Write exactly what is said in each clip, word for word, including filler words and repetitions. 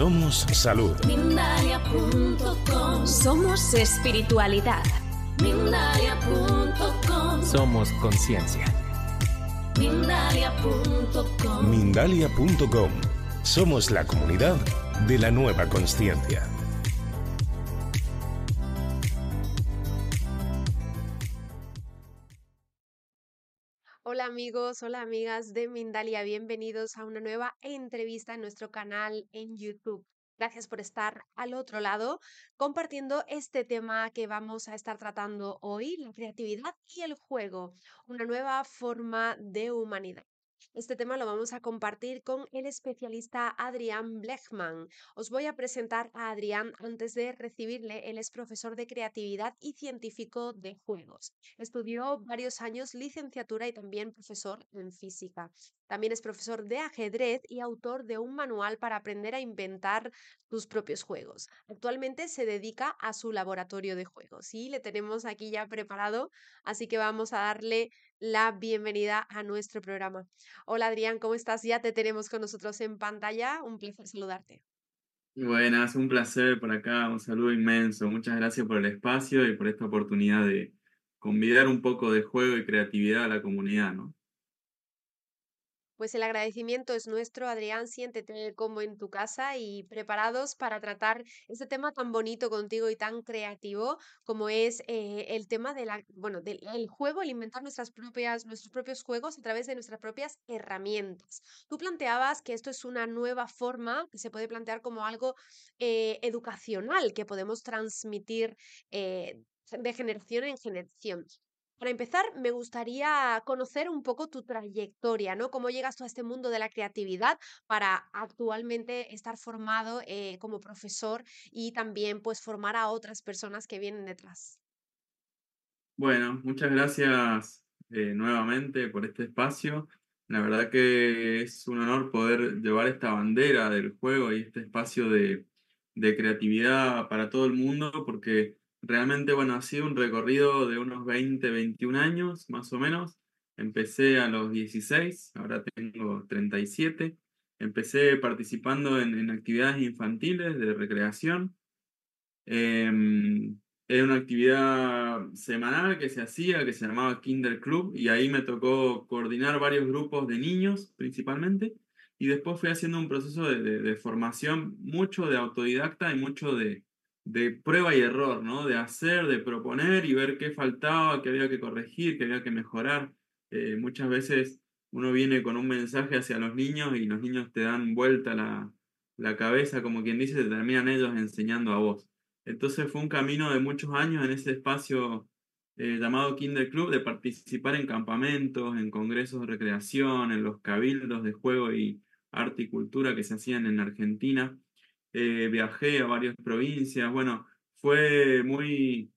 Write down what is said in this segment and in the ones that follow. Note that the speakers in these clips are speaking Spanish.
Somos salud. Mindalia punto com. Somos espiritualidad. Mindalia punto com. Somos conciencia. Mindalia punto com. Mindalia punto com. Somos la comunidad de la nueva consciencia. Hola amigos, hola amigas de Mindalia, bienvenidos a una nueva entrevista en nuestro canal en YouTube. Gracias por estar al otro lado compartiendo este tema que vamos a estar tratando hoy, la creatividad y el juego, una nueva forma de humanidad. Este tema lo vamos a compartir con el especialista Adrián Blechman. Os voy a presentar a Adrián antes de recibirle. Él es profesor de creatividad y científico de juegos. Estudió varios años licenciatura y también profesor en física. También es profesor de ajedrez y autor de un manual para aprender a inventar tus propios juegos. Actualmente se dedica a su laboratorio de juegos y le tenemos aquí ya preparado, así que vamos a darle la bienvenida a nuestro programa. Hola Adrián, ¿cómo estás? Ya te tenemos con nosotros en pantalla. Un placer saludarte. Buenas, un placer por acá, un saludo inmenso. Muchas gracias por el espacio y por esta oportunidad de convidar un poco de juego y creatividad a la comunidad, ¿no? Pues el agradecimiento es nuestro, Adrián. Siéntete como en tu casa y preparados para tratar este tema tan bonito contigo y tan creativo como es eh, el tema de la, bueno, del el juego, el inventar nuestras propias, nuestros propios juegos a través de nuestras propias herramientas. Tú planteabas que esto es una nueva forma que se puede plantear como algo eh, educacional que podemos transmitir eh, de generación en generación. Para empezar, me gustaría conocer un poco tu trayectoria, ¿no? ¿Cómo llegas tú a este mundo de la creatividad para actualmente estar formado eh, como profesor y también pues formar a otras personas que vienen detrás? Bueno, muchas gracias eh, nuevamente por este espacio. La verdad que es un honor poder llevar esta bandera del juego y este espacio de, de creatividad para todo el mundo, porque realmente, bueno, ha sido un recorrido de unos veinte, veintiún años, más o menos. Empecé a los dieciséis, ahora tengo treinta y siete. Empecé participando en, en actividades infantiles de recreación. Eh, Era una actividad semanal que se hacía, que se llamaba Kinder Club, y ahí me tocó coordinar varios grupos de niños principalmente, y después fui haciendo un proceso de, de- de formación, mucho de autodidacta y mucho de, de prueba y error, ¿no? De hacer, de proponer y ver qué faltaba, qué había que corregir, qué había que mejorar. Eh, muchas veces uno viene con un mensaje hacia los niños y los niños te dan vuelta la, la cabeza, como quien dice, te terminan ellos enseñando a vos. Entonces fue un camino de muchos años en ese espacio eh, llamado Kinder Club, de participar en campamentos, en congresos de recreación, en los cabildos de juego y arte y cultura que se hacían en Argentina. Eh, viajé a varias provincias. Bueno, fue muy,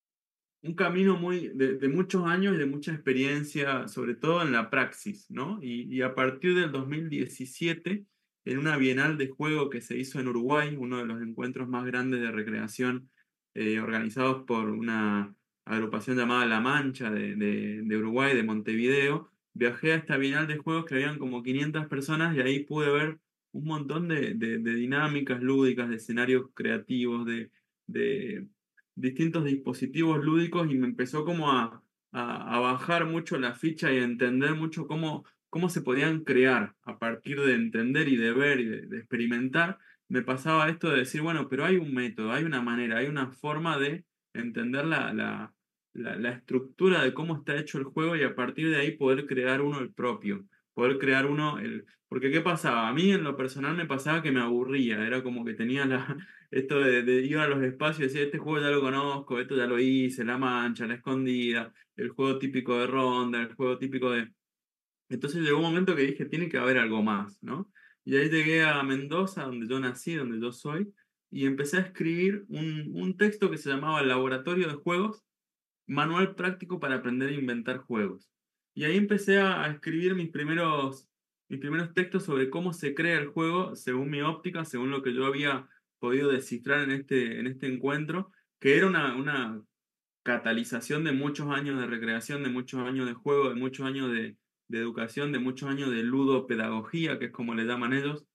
un camino muy de, de muchos años y de mucha experiencia, sobre todo en la praxis, ¿no? Y, y a partir del dos mil diecisiete, en una bienal de juego que se hizo en Uruguay, uno de los encuentros más grandes de recreación eh, organizados por una agrupación llamada La Mancha de, de, de Uruguay, de Montevideo, viajé a esta bienal de juegos que habían como quinientas personas y ahí pude ver un montón de, de, de dinámicas lúdicas, de escenarios creativos, de, de distintos dispositivos lúdicos y me empezó como a, a, a bajar mucho la ficha y a entender mucho cómo, cómo se podían crear a partir de entender y de ver y de, de experimentar. Me pasaba esto de decir, bueno, pero hay un método, hay una manera, hay una forma de entender la, la, la, la estructura de cómo está hecho el juego y a partir de ahí poder crear uno el propio, poder crear uno el... Porque ¿qué pasaba? A mí en lo personal me pasaba que me aburría, era como que tenía la, esto de, de ir a los espacios y decir, este juego ya lo conozco, esto ya lo hice, la mancha, la escondida, el juego típico de ronda, el juego típico de... Entonces llegó un momento que dije, tiene que haber algo más, ¿no? Y ahí llegué a Mendoza, donde yo nací, donde yo soy, y empecé a escribir un, un texto que se llamaba Laboratorio de Juegos, Manual Práctico para Aprender a Inventar Juegos. Y ahí empecé a, a escribir mis primeros, mis primeros textos sobre cómo se crea el juego según mi óptica, según lo que yo había podido descifrar en este, en este encuentro, que era una, una catalización de muchos años de recreación, de muchos años de juego, de muchos años de, de educación, de muchos años de ludopedagogía, que es como le llaman ellos,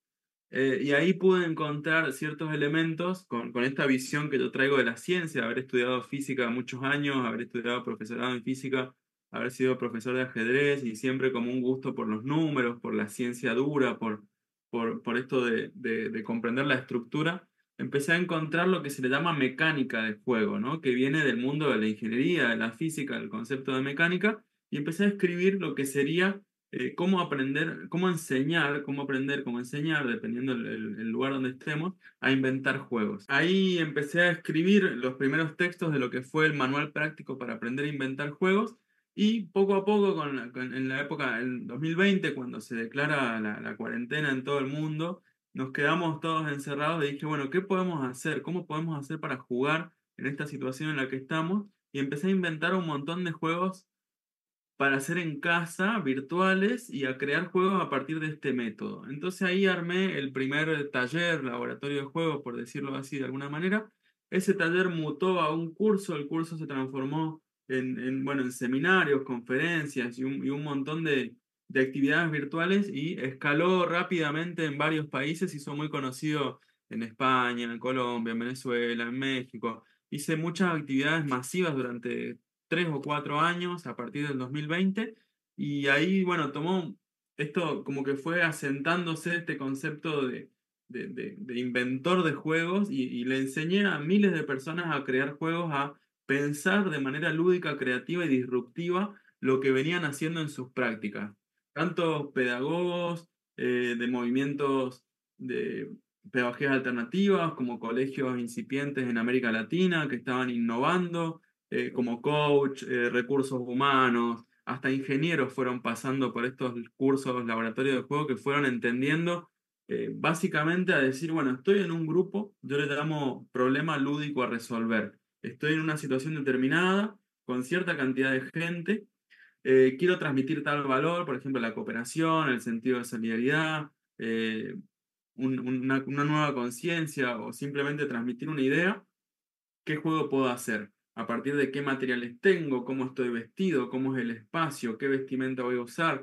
Eh, y ahí pude encontrar ciertos elementos con, con esta visión que yo traigo de la ciencia, haber estudiado física muchos años, haber estudiado profesorado en física, haber sido profesor de ajedrez y siempre como un gusto por los números, por la ciencia dura, por, por, por esto de, de, de comprender la estructura. Empecé a encontrar lo que se le llama mecánica del juego, ¿no? Que viene del mundo de la ingeniería, de la física, del concepto de mecánica, y empecé a escribir lo que sería eh, cómo aprender, cómo enseñar, cómo aprender, cómo enseñar, dependiendo del el- el lugar donde estemos, a inventar juegos. Ahí empecé a escribir los primeros textos de lo que fue el manual práctico para aprender a inventar juegos y poco a poco, con la- con- en la época del dos mil veinte, cuando se declara la, la cuarentena en todo el mundo, nos quedamos todos encerrados y dije, bueno, ¿qué podemos hacer? ¿Cómo podemos hacer para jugar en esta situación en la que estamos? Y empecé a inventar un montón de juegos para hacer en casa, virtuales, y a crear juegos a partir de este método. Entonces ahí armé el primer taller, laboratorio de juegos, por decirlo así de alguna manera. Ese taller mutó a un curso, el curso se transformó en, en, bueno, en seminarios, conferencias y un, y un montón de, de actividades virtuales y escaló rápidamente en varios países, hizo muy conocido en España, en Colombia, en Venezuela, en México. Hice muchas actividades masivas durante tres o cuatro años a partir del dos mil veinte y ahí, bueno, tomó esto como que fue asentándose este concepto de, de, de- de inventor de juegos y, y le enseñé a miles de personas a crear juegos, a pensar de manera lúdica, creativa y disruptiva lo que venían haciendo en sus prácticas. Tanto pedagogos eh, de movimientos de pedagogías alternativas como colegios incipientes en América Latina que estaban innovando eh, como coach, eh, recursos humanos, hasta ingenieros fueron pasando por estos cursos, laboratorios de juego que fueron entendiendo eh, básicamente a decir, bueno, estoy en un grupo, yo le llamo problema lúdico a resolver. Estoy en una situación determinada, con cierta cantidad de gente, eh, quiero transmitir tal valor, por ejemplo, la cooperación, el sentido de solidaridad, eh, un- una, una nueva conciencia o simplemente transmitir una idea. ¿Qué juego puedo hacer? ¿A partir de qué materiales tengo? ¿Cómo estoy vestido? ¿Cómo es el espacio? ¿Qué vestimenta voy a usar?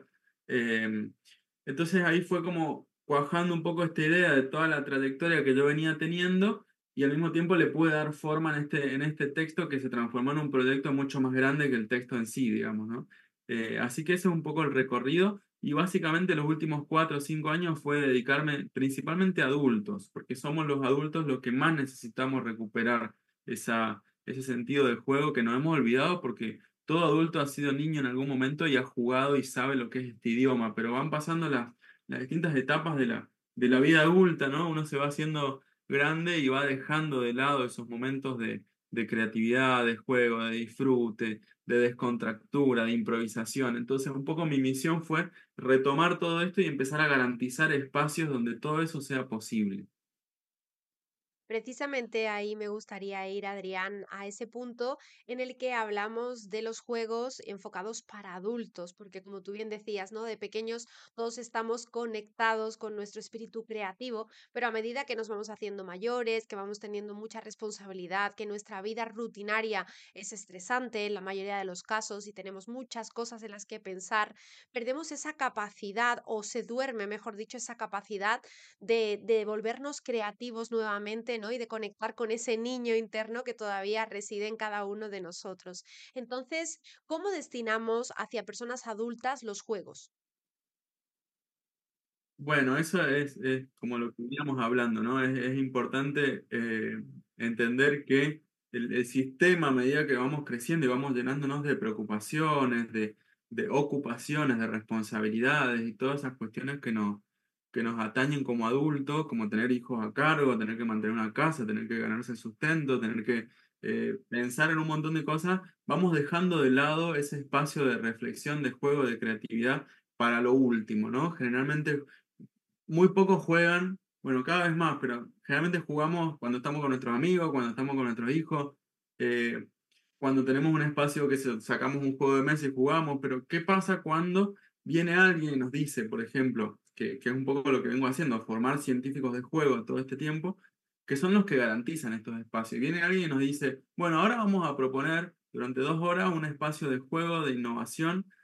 Eh, entonces ahí fue como cuajando un poco esta idea de toda la trayectoria que yo venía teniendo y al mismo tiempo le pude dar forma en este, en este texto que se transformó en un proyecto mucho más grande que el texto en sí, digamos, ¿no? Eh, así que ese es un poco el recorrido y básicamente los últimos cuatro o cinco años fue dedicarme principalmente a adultos, porque somos los adultos los que más necesitamos recuperar esa, ese sentido del juego que nos hemos olvidado porque todo adulto ha sido niño en algún momento y ha jugado y sabe lo que es este idioma, pero van pasando las, las distintas etapas de la, de la vida adulta, ¿no? Uno se va haciendo grande y va dejando de lado esos momentos de, de creatividad, de juego, de disfrute, de descontractura, de improvisación. Entonces, un poco mi misión fue retomar todo esto y empezar a garantizar espacios donde todo eso sea posible. Precisamente ahí me gustaría ir, Adrián, a ese punto en el que hablamos de los juegos enfocados para adultos, porque como tú bien decías, ¿no? De pequeños todos estamos conectados con nuestro espíritu creativo, pero a medida que nos vamos haciendo mayores, que vamos teniendo mucha responsabilidad, que nuestra vida rutinaria es estresante en la mayoría de los casos y tenemos muchas cosas en las que pensar, perdemos esa capacidad o se duerme, mejor dicho, esa capacidad de, de volvernos creativos nuevamente, ¿no? Y de conectar con ese niño interno que todavía reside en cada uno de nosotros. Entonces, ¿cómo destinamos hacia personas adultas los juegos? Bueno, eso es, es como lo que veníamos hablando, ¿no? Es, es importante eh, entender que el, el sistema, a medida que vamos creciendo y vamos llenándonos de preocupaciones, de, de ocupaciones, de responsabilidades y todas esas cuestiones que nos, que nos atañen como adultos, como tener hijos a cargo, tener que mantener una casa, tener que ganarse el sustento, tener que eh, pensar en un montón de cosas, vamos dejando de lado ese espacio de reflexión, de juego, de creatividad para lo último, ¿no? Generalmente muy pocos juegan, bueno, cada vez más, pero generalmente jugamos cuando estamos con nuestros amigos, cuando estamos con nuestros hijos, eh, cuando tenemos un espacio que se- sacamos un juego de mesa y jugamos, pero ¿qué pasa cuando viene alguien y nos dice, por ejemplo, que, que es un poco lo que vengo haciendo, formar científicos de juego todo este tiempo, que son los que garantizan estos espacios? Y viene alguien y nos dice, bueno, ahora vamos a proponer durante dos horas un espacio de juego, de innovación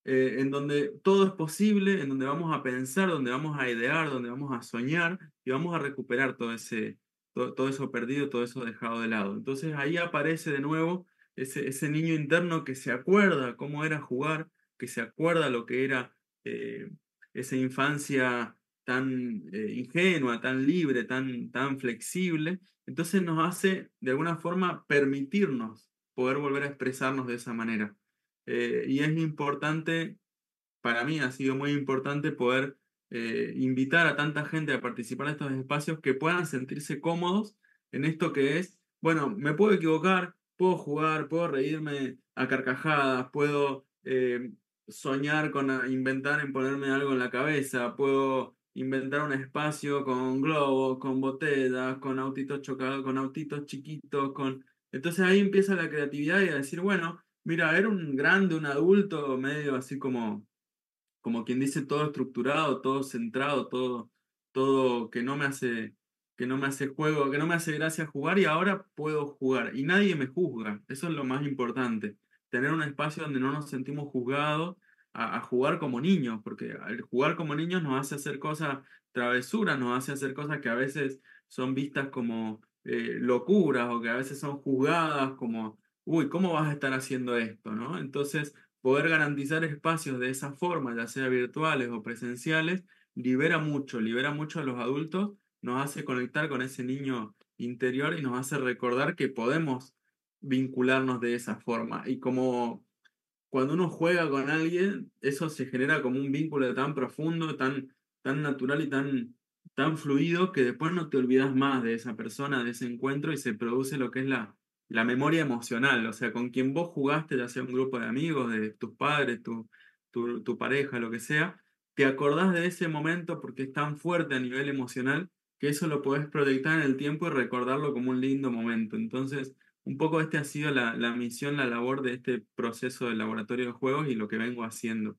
eh, en donde todo es posible, en donde vamos a pensar, donde vamos a idear, donde vamos a soñar y vamos a recuperar todo ese, todo, todo eso perdido, todo eso dejado de lado. Entonces ahí aparece de nuevo ese, ese niño interno que se acuerda cómo era jugar, que se acuerda lo que era eh, esa infancia tan eh, ingenua, tan libre, tan, tan flexible. Entonces nos hace de alguna forma permitirnos poder volver a expresarnos de esa manera. Eh, y es importante, para mí ha sido muy importante poder eh, invitar a tanta gente a participar de estos espacios que puedan sentirse cómodos en esto que es, bueno, me puedo equivocar, puedo jugar, puedo reírme a carcajadas, puedo eh, soñar con a- inventar en ponerme algo en la cabeza, puedo inventar un espacio con globos, con botellas, con autitos chocados, con autitos chiquitos, con... Entonces ahí empieza la creatividad y a decir, bueno, mira, era un grande, un adulto, medio así como como quien dice, todo estructurado, todo centrado, todo, todo que no me hace, que no me hace juego, que no me hace gracia jugar y ahora puedo jugar y nadie me juzga. Eso es lo más importante. Tener un espacio donde no nos sentimos juzgados a, a jugar como niños, porque al jugar como niños nos hace hacer cosas travesuras, nos hace hacer cosas que a veces son vistas como eh, locuras o que a veces son juzgadas como, uy, ¿cómo vas a estar haciendo esto? ¿No? Entonces, poder garantizar espacios de esa forma, ya sea virtuales o presenciales, libera mucho, libera mucho a los adultos, nos hace conectar con ese niño interior y nos hace recordar que podemos vincularnos de esa forma. Y como cuando uno juega con alguien, eso se genera como un vínculo tan profundo, tan, tan natural y tan, tan fluido que después no te olvidas más de esa persona, de ese encuentro y se produce lo que es la, la memoria emocional. O sea, con quien vos jugaste, ya sea un grupo de amigos, de tus padres, tu, tu, tu pareja, lo que sea, te acordás de ese momento porque es tan fuerte a nivel emocional que eso lo podés proyectar en el tiempo y recordarlo como un lindo momento. Entonces, un poco este ha sido la, la misión, la labor de este proceso del laboratorio de juegos y lo que vengo haciendo.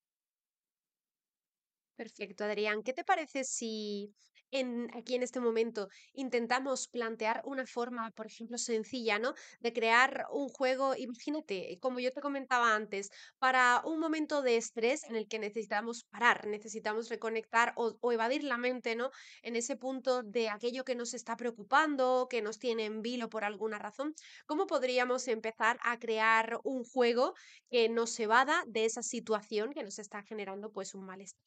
Perfecto, Adrián. ¿Qué te parece si en, aquí en este momento intentamos plantear una forma, por ejemplo, sencilla, ¿no? De crear un juego, imagínate, como yo te comentaba antes, para un momento de estrés en el que necesitamos parar, necesitamos reconectar o, o evadir la mente, ¿no? En ese punto de aquello que nos está preocupando, que nos tiene en vilo por alguna razón. ¿Cómo podríamos empezar a crear un juego que nos evada de esa situación que nos está generando pues un malestar?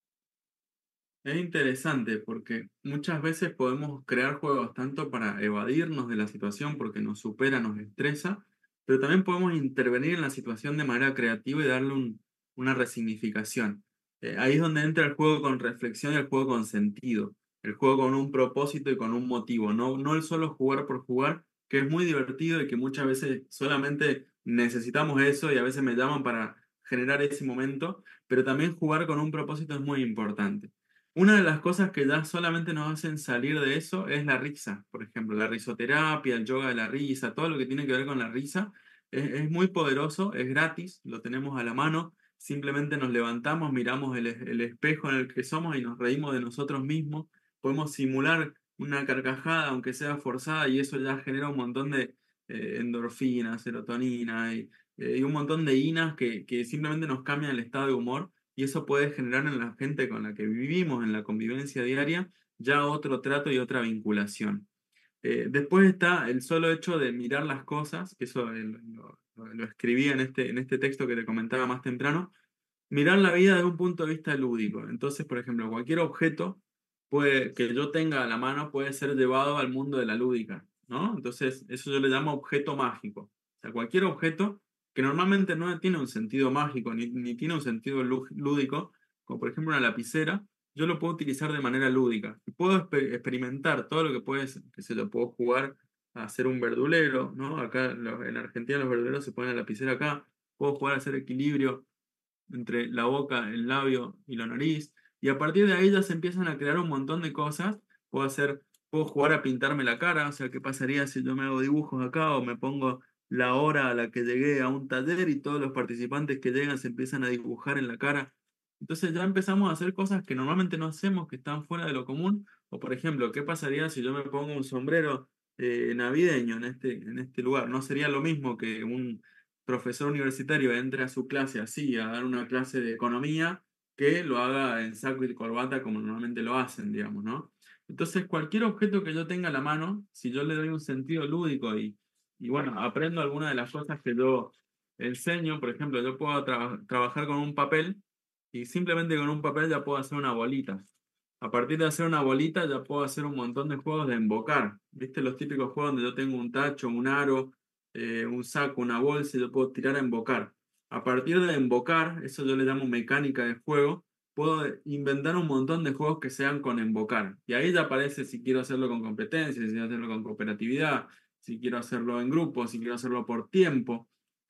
Es interesante porque muchas veces podemos crear juegos tanto para evadirnos de la situación porque nos supera, nos estresa, pero también podemos intervenir en la situación de manera creativa y darle un- una resignificación. Eh, ahí es donde entra el juego con reflexión y el juego con sentido, el juego con un propósito y con un motivo, no, no el solo jugar por jugar, que es muy divertido y que muchas veces solamente necesitamos eso y a veces me llaman para generar ese momento, pero también jugar con un propósito es muy importante. Una de las cosas que ya solamente nos hacen salir de eso es la risa, por ejemplo, la risoterapia, el yoga de la risa, todo lo que tiene que ver con la risa es, es muy poderoso, es gratis, lo tenemos a la mano, simplemente nos levantamos, miramos el, es- el espejo en el que somos y nos reímos de nosotros mismos, podemos simular una carcajada, aunque sea forzada, y eso ya genera un montón de eh, endorfina, serotonina y, eh, y un montón de inas que, que simplemente nos cambian el estado de humor y eso puede generar en la gente con la que vivimos, en la convivencia diaria, ya otro trato y otra vinculación. Eh, después está el solo hecho de mirar las cosas, que eso eh, lo, lo- lo escribí en este, en este texto que te comentaba más temprano, mirar la vida desde un punto de vista lúdico. Entonces, por ejemplo, cualquier objeto puede, que yo tenga a la mano puede ser llevado al mundo de la lúdica, ¿no? Entonces, eso yo le llamo objeto mágico. O sea, cualquier objeto que normalmente no tiene un sentido mágico ni, ni tiene un sentido lú- lúdico, como por ejemplo una lapicera, yo lo puedo utilizar de manera lúdica. Y puedo exper- experimentar todo lo que puede, ser- que se lo puedo jugar a hacer un verdulero, ¿no? Acá los- en Argentina los verduleros se ponen la lapicera acá, puedo jugar a hacer equilibrio entre la boca, el labio y la nariz. Y a partir de ahí ya se empiezan a crear un montón de cosas. Puedo hacer, puedo jugar a pintarme la cara, o sea, ¿qué pasaría si yo me hago dibujos acá o me pongo la hora a la que llegué a un taller y todos los participantes que llegan se empiezan a dibujar en la cara? Entonces ya empezamos a hacer cosas que normalmente no hacemos, que están fuera de lo común. O por ejemplo, ¿qué pasaría si yo me pongo un sombrero eh, navideño en este, en este lugar? No sería lo mismo que un profesor universitario entre a su clase así, a dar una clase de economía, que lo haga en saco y corbata como normalmente lo hacen, digamos, ¿no? Entonces, cualquier objeto que yo tenga a la mano, si yo le doy un sentido lúdico y, y bueno, aprendo algunas de las cosas que yo enseño, por ejemplo, yo puedo tra- trabajar con un papel y simplemente con un papel ya puedo hacer una bolita. A partir de hacer una bolita ya puedo hacer un montón de juegos de embocar. ¿Viste los típicos juegos donde yo tengo un tacho, un aro, eh, un saco, una bolsa y yo puedo tirar a embocar? A partir de embocar, eso yo le llamo mecánica de juego, puedo inventar un montón de juegos que sean con embocar. Y ahí ya aparece si quiero hacerlo con competencia, si quiero hacerlo con cooperatividad, si quiero hacerlo en grupo, si quiero hacerlo por tiempo.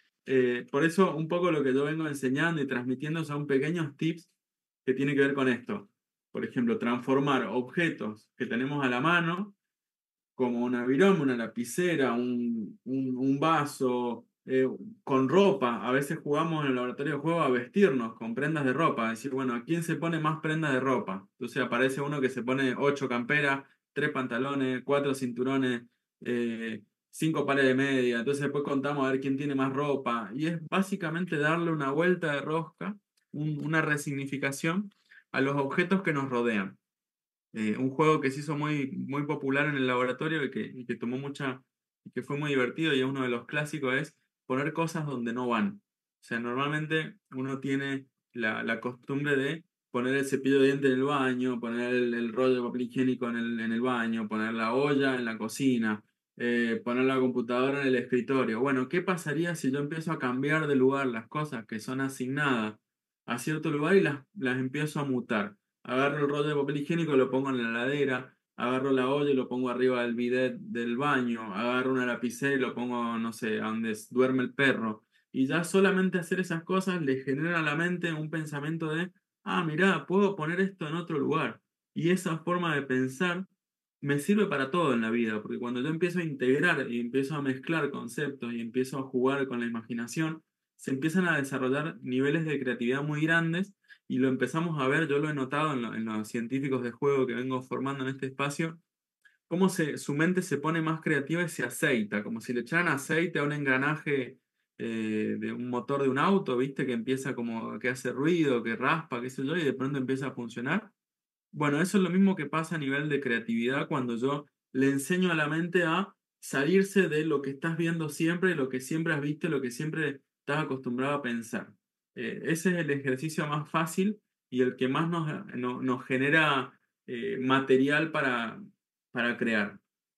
Eh, por eso un poco lo que yo vengo enseñando y transmitiendo son pequeños tips que tienen que ver con esto. Por ejemplo, transformar objetos que tenemos a la mano, como una viroma, una lapicera, un, un, un vaso, eh, con ropa. A veces jugamos en el laboratorio de juego a vestirnos con prendas de ropa. Decir, bueno, ¿a quién se pone más prendas de ropa? Entonces aparece uno que se pone ocho camperas, tres pantalones, cuatro cinturones, eh, cinco pares de media. Entonces después contamos a ver quién tiene más ropa. Y es básicamente darle una vuelta de rosca, un- una resignificación a los objetos que nos rodean. Eh, un juego que se hizo muy, muy popular en el laboratorio y que, y que tomó mucha, y que fue muy divertido y es uno de los clásicos, es poner cosas donde no van. O sea, normalmente uno tiene la, la costumbre de poner el cepillo de dientes en el baño, poner el, el rollo de papel higiénico en el, en el baño, poner la olla en la cocina, eh, poner la computadora en el escritorio. Bueno, ¿qué pasaría si yo empiezo a cambiar de lugar las cosas que son asignadas a cierto lugar y las, las empiezo a mutar? Agarro el rollo de papel higiénico y lo pongo en la heladera, agarro la olla y lo pongo arriba del bidet del baño, agarro una lapicera y lo pongo, no sé, a donde s- duerme el perro. Y ya solamente hacer esas cosas le genera a la mente un pensamiento de, ah, mirá, puedo poner esto en otro lugar. Y esa forma de pensar me sirve para todo en la vida, porque cuando yo empiezo a integrar y empiezo a mezclar conceptos y empiezo a jugar con la imaginación, se empiezan a desarrollar niveles de creatividad muy grandes y lo empezamos a ver, yo lo he notado en, lo- en los científicos de juego que vengo formando en este espacio, cómo se, su mente se pone más creativa y se aceita, como si le echaran aceite a un engranaje eh, de un motor de un auto, ¿viste? Que empieza como que hace ruido, que raspa, qué sé yo, y de pronto empieza a funcionar. Bueno, eso es lo mismo que pasa a nivel de creatividad cuando yo le enseño a la mente a salirse de lo que estás viendo siempre, lo que siempre has visto, lo que siempre estás acostumbrado a pensar. Eh, ese es el ejercicio más fácil y el que más nos, no- nos genera eh, material para, para crear.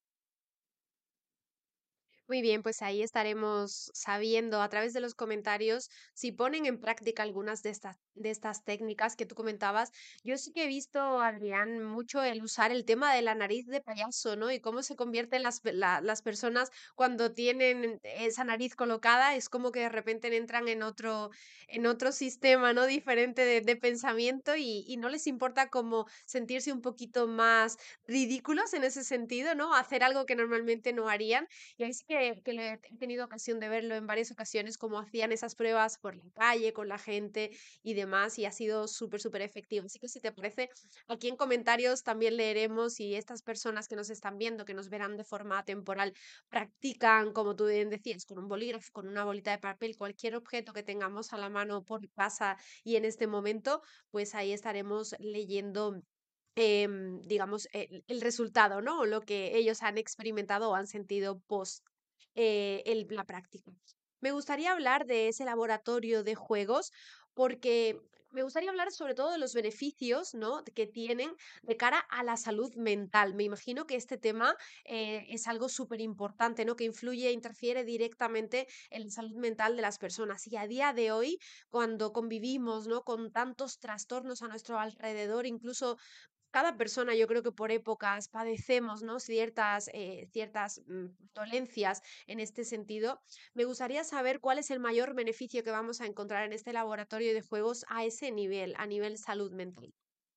Muy bien, pues ahí estaremos sabiendo a través de los comentarios si ponen en práctica algunas de estas, de estas técnicas que tú comentabas. Yo sí que he visto, Adrián, mucho el usar el tema de la nariz de payaso, ¿no? Y cómo se convierten las, pe- la- las personas cuando tienen esa nariz colocada. Es como que de repente entran en otro, en otro sistema, ¿no? Diferente de, de pensamiento y, y no les importa como sentirse un poquito más ridículos en ese sentido, ¿no? Hacer algo que normalmente no harían. Y ahí sí que, que le he tenido ocasión de verlo en varias ocasiones, cómo hacían esas pruebas por la calle, con la gente y demás, y ha sido súper, súper efectivo. Así que si te parece, aquí en comentarios también leeremos si estas personas que nos están viendo, que nos verán de forma temporal, practican, como tú bien decías, con un bolígrafo, con una bolita de papel, cualquier objeto que tengamos a la mano por casa y en este momento, pues ahí estaremos leyendo em, digamos, el, el resultado, ¿no? O lo que ellos han experimentado o han sentido post eh, el- la práctica. Me gustaría hablar de ese laboratorio de juegos porque me gustaría hablar sobre todo de los beneficios, ¿no? que tienen de cara a la salud mental. Me imagino que este tema eh, es algo súper importante, ¿no? Que influye, interfiere directamente en la salud mental de las personas. Y a día de hoy, cuando convivimos, ¿no? Con tantos trastornos a nuestro alrededor, incluso cada persona, yo creo que por épocas padecemos, ¿no? Ciertas, eh, ciertas mm, dolencias en este sentido. Me gustaría saber cuál es el mayor beneficio que vamos a encontrar en este laboratorio de juegos a ese nivel, a nivel salud mental.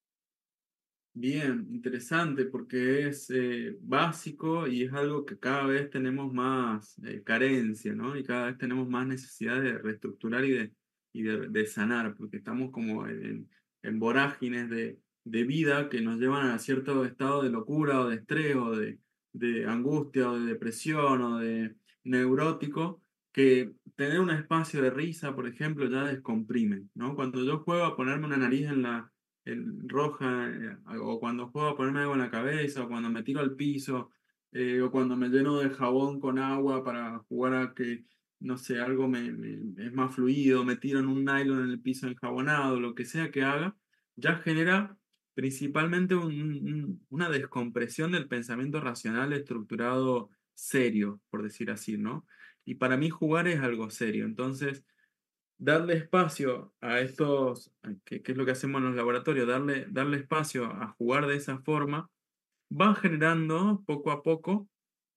Bien, interesante porque es eh, básico y es algo que cada vez tenemos más eh, carencia, ¿no? Y cada vez tenemos más necesidad de reestructurar y de, y de, de sanar, porque estamos como en, en vorágines de, de vida que nos llevan a cierto estado de locura o de estrés o de, de angustia o de depresión o de neurótico que tener un espacio de risa, por ejemplo, ya descomprime, ¿no? Cuando yo juego a ponerme una nariz en la en roja, eh, o cuando juego a ponerme algo en la cabeza, o cuando me tiro al piso, eh, o cuando me lleno de jabón con agua para jugar a que, no sé, algo me, me- es más fluido, me tiro en un nylon en el piso enjabonado, lo que sea que haga, ya genera principalmente un- un- una descompresión del pensamiento racional estructurado serio, por decir así, ¿no? Y para mí jugar es algo serio. Entonces, darle espacio a estos, que, que es lo que hacemos en los laboratorios, darle, darle espacio a jugar de esa forma, va generando poco a poco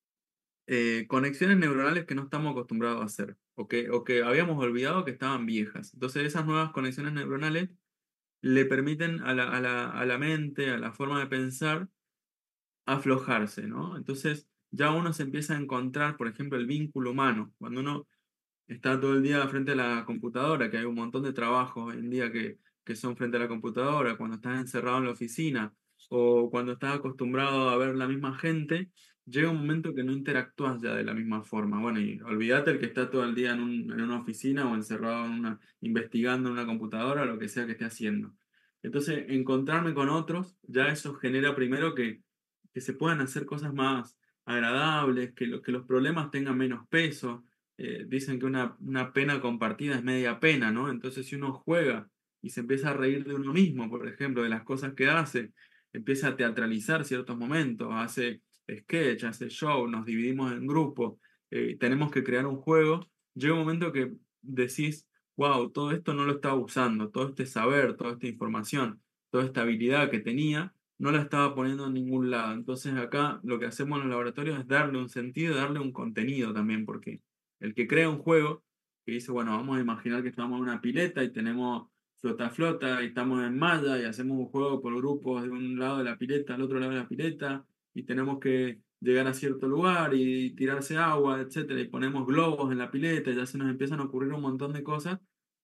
eh, conexiones neuronales que no estamos acostumbrados a hacer, o que, o que habíamos olvidado que estaban viejas. Entonces, esas nuevas conexiones neuronales le permiten a la, a la, a la mente, a la forma de pensar, aflojarse, ¿no? Entonces, ya uno se empieza a encontrar, por ejemplo, el vínculo humano. Cuando uno está todo el día frente a la computadora, que hay un montón de trabajos hoy en día que, que son frente a la computadora, cuando estás encerrado en la oficina o cuando estás acostumbrado a ver la misma gente, llega un momento que no interactúas ya de la misma forma. Bueno, y olvídate el que está todo el día en, un- en una oficina o encerrado en una, investigando en una computadora, lo que sea que esté haciendo. Entonces, encontrarme con otros, ya eso genera primero que, que se puedan hacer cosas más agradables, que, lo- que los problemas tengan menos peso. Eh, dicen que una, una pena compartida es media pena, ¿no? Entonces, si uno juega y se empieza a reír de uno mismo, por ejemplo, de las cosas que hace, empieza a teatralizar ciertos momentos, hace sketch, hace show, nos dividimos en grupos, eh, tenemos que crear un juego, llega un momento que decís, wow, todo esto no lo estaba usando, todo este saber, toda esta información, toda esta habilidad que tenía, no la estaba poniendo en ningún lado. Entonces acá lo que hacemos en los laboratorios es darle un sentido, darle un contenido también, porque el que crea un juego, que dice, bueno, vamos a imaginar que estamos en una pileta y tenemos flota flota y estamos en malla y hacemos un juego por grupos de un lado de la pileta al otro lado de la pileta y tenemos que llegar a cierto lugar y tirarse agua, etcétera, y ponemos globos en la pileta y ya se nos empiezan a ocurrir un montón de cosas.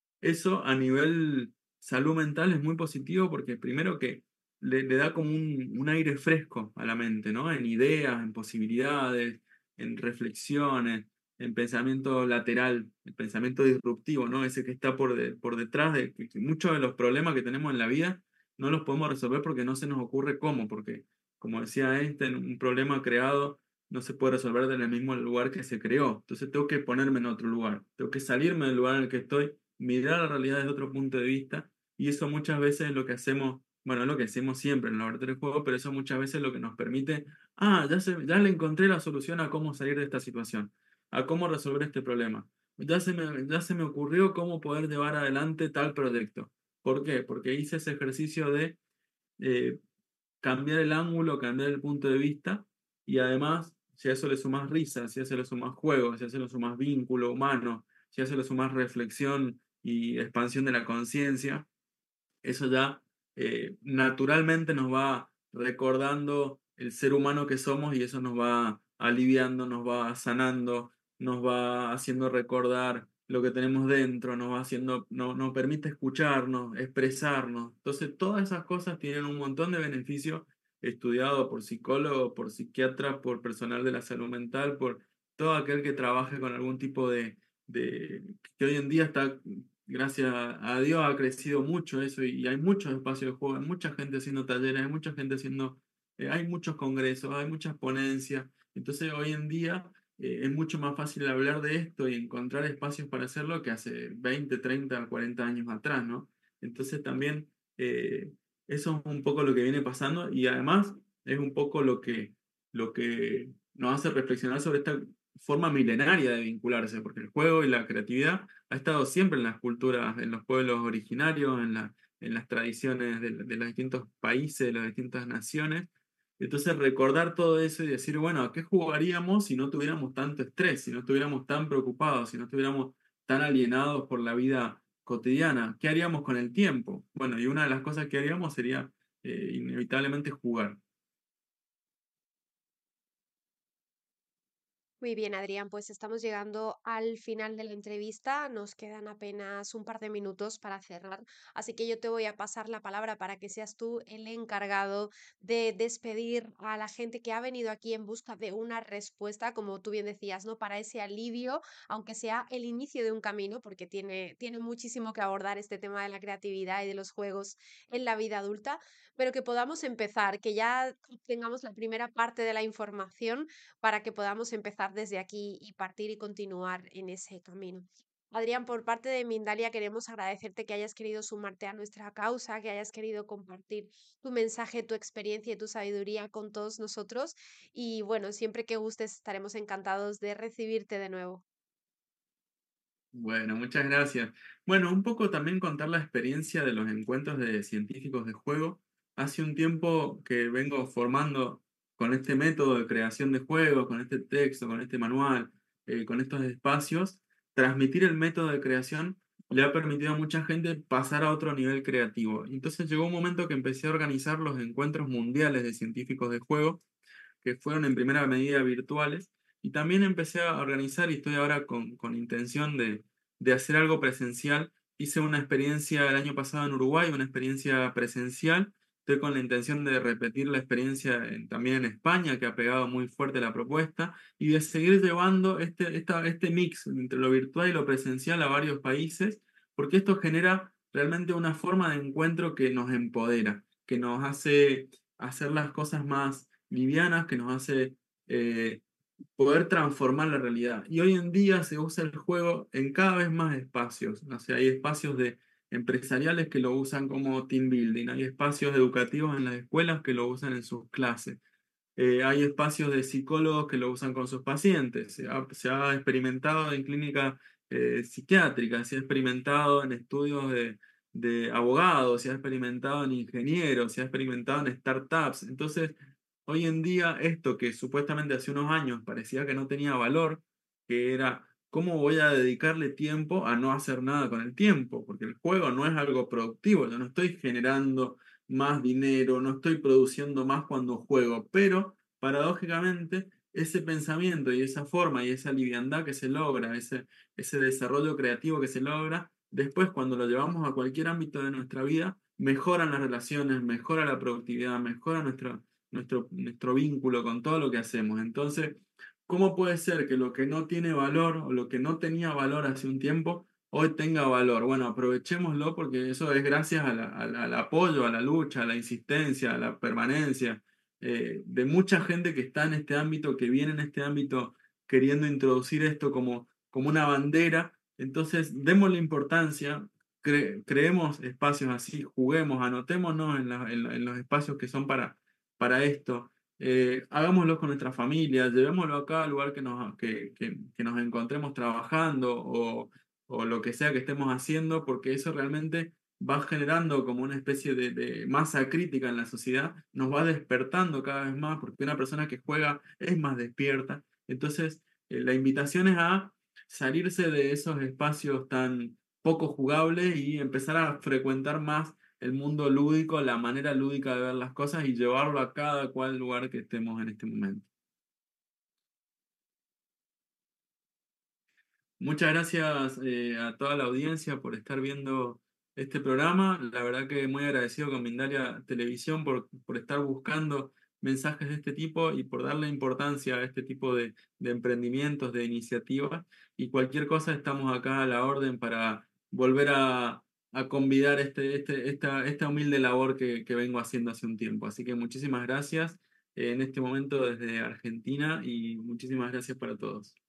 Eso a nivel salud mental es muy positivo porque primero que le, le da como un, un aire fresco a la mente, ¿no? En ideas, en posibilidades, en reflexiones, en pensamiento lateral, el pensamiento disruptivo, ¿no? Ese que está por, de- por detrás de que que muchos de los problemas que tenemos en la vida no los podemos resolver porque no se nos ocurre cómo, porque como decía Einstein, un problema creado no se puede resolver en el mismo lugar que se creó. Entonces tengo que ponerme en otro lugar, tengo que salirme del lugar en el que estoy, mirar la realidad desde otro punto de vista, y eso muchas veces es lo que hacemos, bueno, es lo que hacemos siempre en el laboratorio de juego, pero eso muchas veces es lo que nos permite, ah, ya, se, ya le encontré la solución a cómo salir de esta situación, a cómo resolver este problema. Ya se me, ya se me ocurrió cómo poder llevar adelante tal proyecto. ¿Por qué? Porque hice ese ejercicio de eh, cambiar el ángulo, cambiar el punto de vista, y además, si a eso le sumas risa, si a eso le sumas juego, si a eso le sumas vínculo humano, si a eso le sumas reflexión y expansión de la conciencia, eso ya eh, naturalmente nos va recordando el ser humano que somos y eso nos va aliviando, nos va sanando, nos va haciendo recordar lo que tenemos dentro, nos va haciendo, no- nos permite escucharnos, expresarnos. Entonces, todas esas cosas tienen un montón de beneficios estudiados por psicólogos, por psiquiatras, por personal de la salud mental, por todo aquel que trabaje con algún tipo de, de que hoy en día está, gracias a Dios, ha crecido mucho eso y, y hay muchos espacios de juego, hay mucha gente haciendo talleres, hay mucha gente haciendo, eh, hay muchos congresos, hay muchas ponencias. Entonces hoy en día eh, es mucho más fácil hablar de esto y encontrar espacios para hacerlo que hace veinte treinta cuarenta años atrás, ¿no? Entonces también eh, eso es un poco lo que viene pasando y además es un poco lo que, lo que nos hace reflexionar sobre esta forma milenaria de vincularse, porque el juego y la creatividad ha estado siempre en las culturas, en los pueblos originarios, en la, en las tradiciones de, de los distintos países, de las distintas naciones. Entonces recordar todo eso y decir, bueno, ¿a qué jugaríamos si no tuviéramos tanto estrés, si no estuviéramos tan preocupados, si no estuviéramos tan alienados por la vida cotidiana? ¿Qué haríamos con el tiempo? Bueno, y una de las cosas que haríamos sería eh, inevitablemente jugar. Muy bien, Adrián, pues estamos llegando al final de la entrevista. Nos quedan apenas un par de minutos para cerrar, así que yo te voy a pasar la palabra para que seas tú el encargado de despedir a la gente que ha venido aquí en busca de una respuesta, como tú bien decías, ¿no? Para ese alivio, aunque sea el inicio de un camino, porque tiene, tiene muchísimo que abordar este tema de la creatividad y de los juegos en la vida adulta, pero que podamos empezar, que ya tengamos la primera parte de la información para que podamos empezar desde aquí y partir y continuar en ese camino. Adrián, por parte de Mindalia queremos agradecerte que hayas querido sumarte a nuestra causa, que hayas querido compartir tu mensaje, tu experiencia y tu sabiduría con todos nosotros. Y bueno, siempre que gustes estaremos encantados de recibirte de nuevo. Bueno, muchas gracias. Bueno, un poco también contar la experiencia de los encuentros de científicos de juego. Hace un tiempo que vengo formando con este método de creación de juegos, con este texto, con este manual, eh, con estos espacios. Transmitir el método de creación le ha permitido a mucha gente pasar a otro nivel creativo. Entonces llegó un momento que empecé a organizar los encuentros mundiales de científicos de juego, que fueron en primera medida virtuales, y también empecé a organizar, y estoy ahora con, con intención de, de hacer algo presencial. Hice una experiencia el año pasado en Uruguay, una experiencia presencial. Estoy con la intención de repetir la experiencia en- también en España, que ha pegado muy fuerte la propuesta, y de seguir llevando este, esta- este mix entre lo virtual y lo presencial a varios países, porque esto genera realmente una forma de encuentro que nos empodera, que nos hace hacer las cosas más livianas, que nos hace eh, poder transformar la realidad. Y hoy en día se usa el juego en cada vez más espacios. O sea, hay espacios de empresariales que lo usan como team building, hay espacios educativos en las escuelas que lo usan en sus clases. Eh, hay espacios de psicólogos que lo usan con sus pacientes. Se ha, se ha experimentado en clínica eh, psiquiátrica, se ha experimentado en estudios de, de abogados, se ha experimentado en ingenieros, se ha experimentado en startups. Entonces, hoy en día, esto que supuestamente hace unos años parecía que no tenía valor, que era cómo voy a dedicarle tiempo a no hacer nada con el tiempo, porque el juego no es algo productivo, yo no estoy generando más dinero, no estoy produciendo más cuando juego, pero paradójicamente ese pensamiento y esa forma y esa liviandad que se logra, ese, ese desarrollo creativo que se logra, después cuando lo llevamos a cualquier ámbito de nuestra vida, mejoran las relaciones, mejora la productividad, mejora nuestro, nuestro, nuestro vínculo con todo lo que hacemos. Entonces, ¿cómo puede ser que lo que no tiene valor o lo que no tenía valor hace un tiempo hoy tenga valor? Bueno, aprovechémoslo porque eso es gracias a la- a la- al apoyo, a la lucha, a la insistencia, a la permanencia eh, de mucha gente que está en este ámbito, que viene en este ámbito queriendo introducir esto como, como una bandera. Entonces, démosle importancia, cre- creemos espacios así, juguemos, anotémonos en, la- en la- en los espacios que son para, para esto. Eh, hagámoslo con nuestra familia, llevémoslo acá al lugar que nos, que, que- que nos encontremos trabajando o, o lo que sea que estemos haciendo, porque eso realmente va generando como una especie de, de masa crítica en la sociedad, nos va despertando cada vez más, porque una persona que juega es más despierta. Entonces, eh, la invitación es a salirse de esos espacios tan poco jugables y empezar a frecuentar más el mundo lúdico, la manera lúdica de ver las cosas y llevarlo a cada cual lugar que estemos en este momento. Muchas gracias eh, a toda la audiencia por estar viendo este programa. La verdad que muy agradecido con Mindalia Televisión por, por estar buscando mensajes de este tipo y por darle importancia a este tipo de, de emprendimientos, de iniciativas. Y cualquier cosa estamos acá a la orden para volver a, a convidar este, este, esta, esta humilde labor que, que vengo haciendo hace un tiempo. Así que muchísimas gracias eh, en este momento desde Argentina y muchísimas gracias para todos.